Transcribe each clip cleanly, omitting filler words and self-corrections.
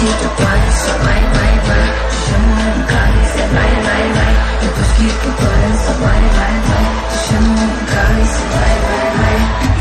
que tu para, só vai, vai, vai. Te chamo no carro e cê vai, vai, vai. Depois que tu para, só vai, vai, vai. Te chamo no carro e cê vai, vai, vai.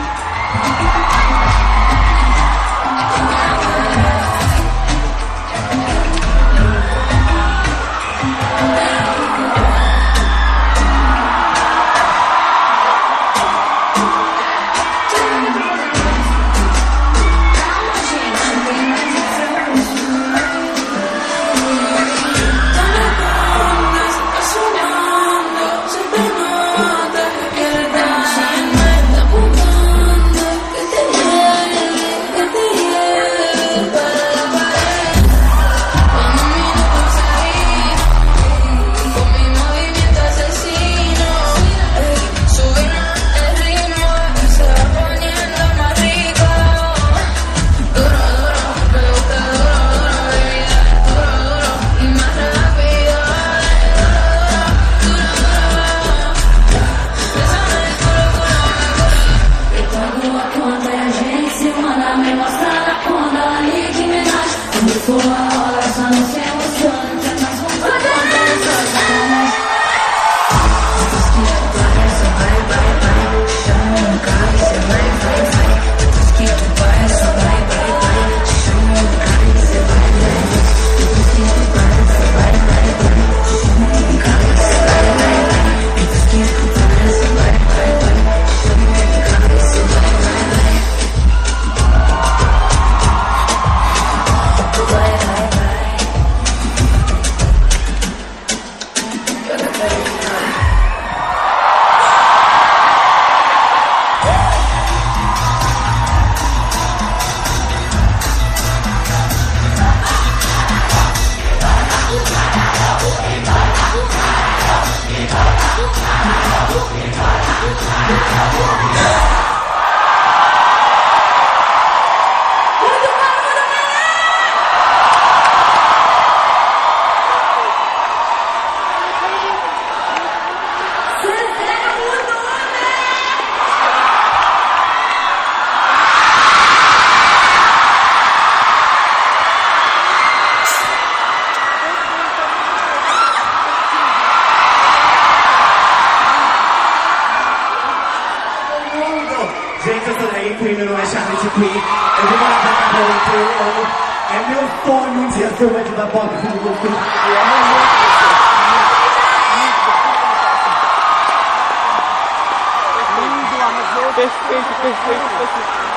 Gente, eu sou drag queen, meu nome é Charlotte Queen. Eu vou morar pra cá pra eu. É meu sonho um dia ser uma diva pop do Goku. Perfeito, perfeito, perfeito.